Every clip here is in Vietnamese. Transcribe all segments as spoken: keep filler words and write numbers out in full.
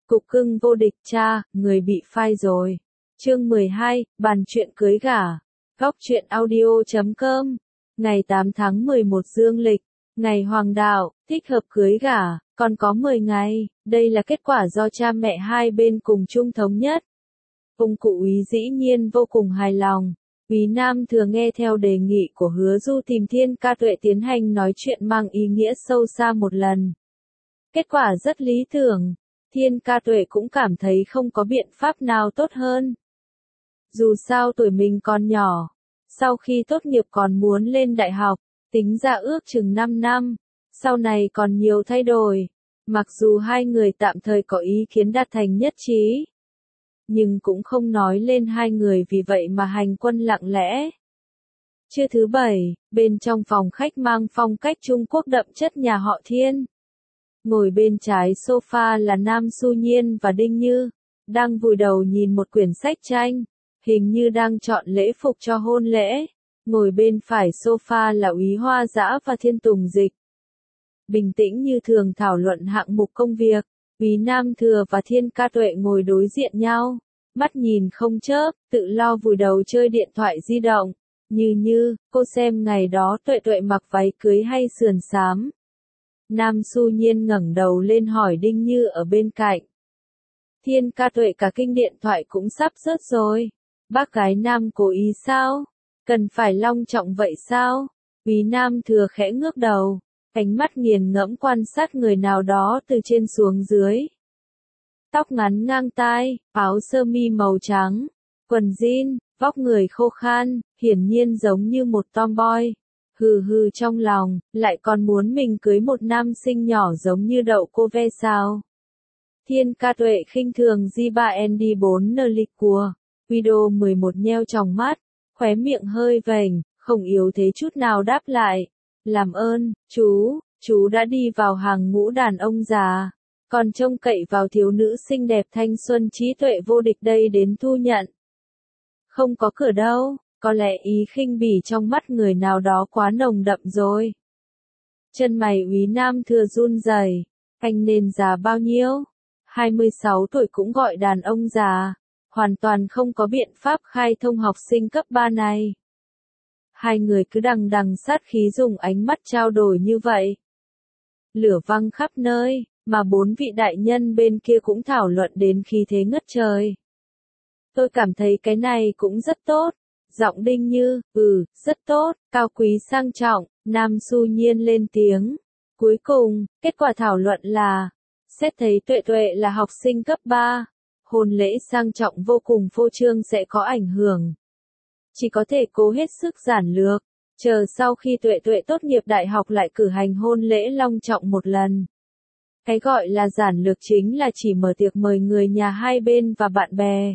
Cục cưng vô địch cha, người bị phai rồi. Chương mười hai, bàn chuyện cưới gả. Góc truyện audio chấm com. Ngày tám tháng mười một dương lịch, ngày hoàng đạo, thích hợp cưới gả, còn có mười ngày. Đây là kết quả do cha mẹ hai bên cùng chung thống nhất. Ông cụ Úy dĩ nhiên vô cùng hài lòng. Úy Nam Thừa nghe theo đề nghị của Hứa Du tìm Thiên Ca Tuệ tiến hành nói chuyện mang ý nghĩa sâu xa một lần. Kết quả rất lý tưởng. Thiên Ca Tuệ cũng cảm thấy không có biện pháp nào tốt hơn. Dù sao tuổi mình còn nhỏ, sau khi tốt nghiệp còn muốn lên đại học, tính ra ước chừng năm năm, sau này còn nhiều thay đổi. Mặc dù hai người tạm thời có ý kiến đạt thành nhất trí, nhưng cũng không nói lên hai người vì vậy mà hành quân lặng lẽ. Trưa thứ bảy, bên trong phòng khách mang phong cách Trung Quốc đậm chất nhà họ Thiên. Ngồi bên trái sofa là Nam Xu Nhiên và Đinh Như, đang vùi đầu nhìn một quyển sách tranh, hình như đang chọn lễ phục cho hôn lễ. Ngồi bên phải sofa là Úy Hoa Dã và Thiên Tùng Dịch. Bình tĩnh như thường thảo luận hạng mục công việc, Úy Nam Thừa và Thiên Ca Tuệ ngồi đối diện nhau, mắt nhìn không chớp, tự lo vùi đầu chơi điện thoại di động. Như Như, cô xem ngày đó Tuệ Tuệ mặc váy cưới hay sườn xám? Nam Xu Nhiên ngẩng đầu lên hỏi Đinh Như ở bên cạnh. Thiên Ca Tuệ cả kinh điện thoại cũng sắp rớt rồi. Bác gái Nam cố ý sao? Cần phải long trọng vậy sao? Úy Nam Thừa khẽ ngước đầu, ánh mắt nghiền ngẫm quan sát người nào đó từ trên xuống dưới. Tóc ngắn ngang tai, áo sơ mi màu trắng, quần jean, vóc người khô khan, hiển nhiên giống như một tomboy. Hừ hừ trong lòng, lại còn muốn mình cưới một nam sinh nhỏ giống như đậu cô ve sao. Thiên Ca Tuệ khinh thường G ba N D bốn N lịch của. Video mười một nheo tròng mắt, khóe miệng hơi vểnh, không yếu thế chút nào đáp lại. Làm ơn, chú, chú đã đi vào hàng ngũ đàn ông già, còn trông cậy vào thiếu nữ xinh đẹp thanh xuân trí tuệ vô địch đây đến thu nhận. Không có cửa đâu. Có lẽ ý khinh bỉ trong mắt người nào đó quá nồng đậm rồi. Chân mày Úy Nam Thừa run rẩy. Anh nên già bao nhiêu? hai mươi sáu tuổi cũng gọi đàn ông già. Hoàn toàn không có biện pháp khai thông học sinh cấp ba này. Hai người cứ đằng đằng sát khí dùng ánh mắt trao đổi như vậy. Lửa văng khắp nơi, mà bốn vị đại nhân bên kia cũng thảo luận đến khí thế ngất trời. Tôi cảm thấy cái này cũng rất tốt. Giọng Đinh Như, ừ, rất tốt, cao quý sang trọng. Nam Xu Nhiên lên tiếng. Cuối cùng, kết quả thảo luận là, xét thấy Tuệ Tuệ là học sinh cấp ba, hôn lễ sang trọng vô cùng phô trương sẽ có ảnh hưởng. Chỉ có thể cố hết sức giản lược, chờ sau khi Tuệ Tuệ tốt nghiệp đại học lại cử hành hôn lễ long trọng một lần. Cái gọi là giản lược chính là chỉ mở tiệc mời người nhà hai bên và bạn bè.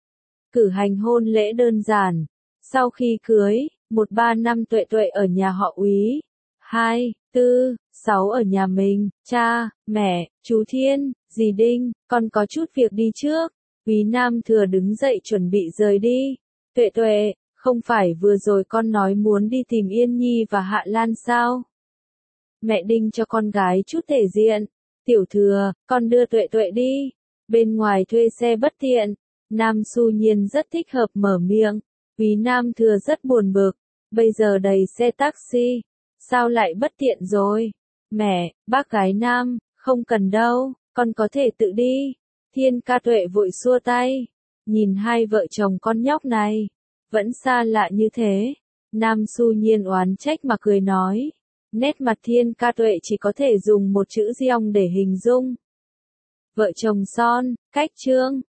Cử hành hôn lễ đơn giản. Sau khi cưới, một ba năm Tuệ Tuệ ở nhà họ Úy, hai, tư, sáu ở nhà mình, cha, mẹ, chú Thiên, dì Đinh, con có chút việc đi trước. Úy Nam Thừa đứng dậy chuẩn bị rời đi. Tuệ Tuệ, không phải vừa rồi con nói muốn đi tìm Yên Nhi và Hạ Lan sao? Mẹ Đinh cho con gái chút thể diện. Tiểu Thừa, con đưa Tuệ Tuệ đi. Bên ngoài thuê xe bất tiện. Nam Xu Nhiên rất thích hợp mở miệng. Úy Nam Thừa rất buồn bực, bây giờ đầy xe taxi, sao lại bất tiện rồi? Mẹ, bác gái Nam, không cần đâu, con có thể tự đi. Thiên Ca Tuệ vội xua tay, nhìn hai vợ chồng con nhóc này, vẫn xa lạ như thế. Nam Xu Nhiên oán trách mà cười nói, nét mặt Thiên Ca Tuệ chỉ có thể dùng một chữ giong để hình dung. Vợ chồng son, cách chương.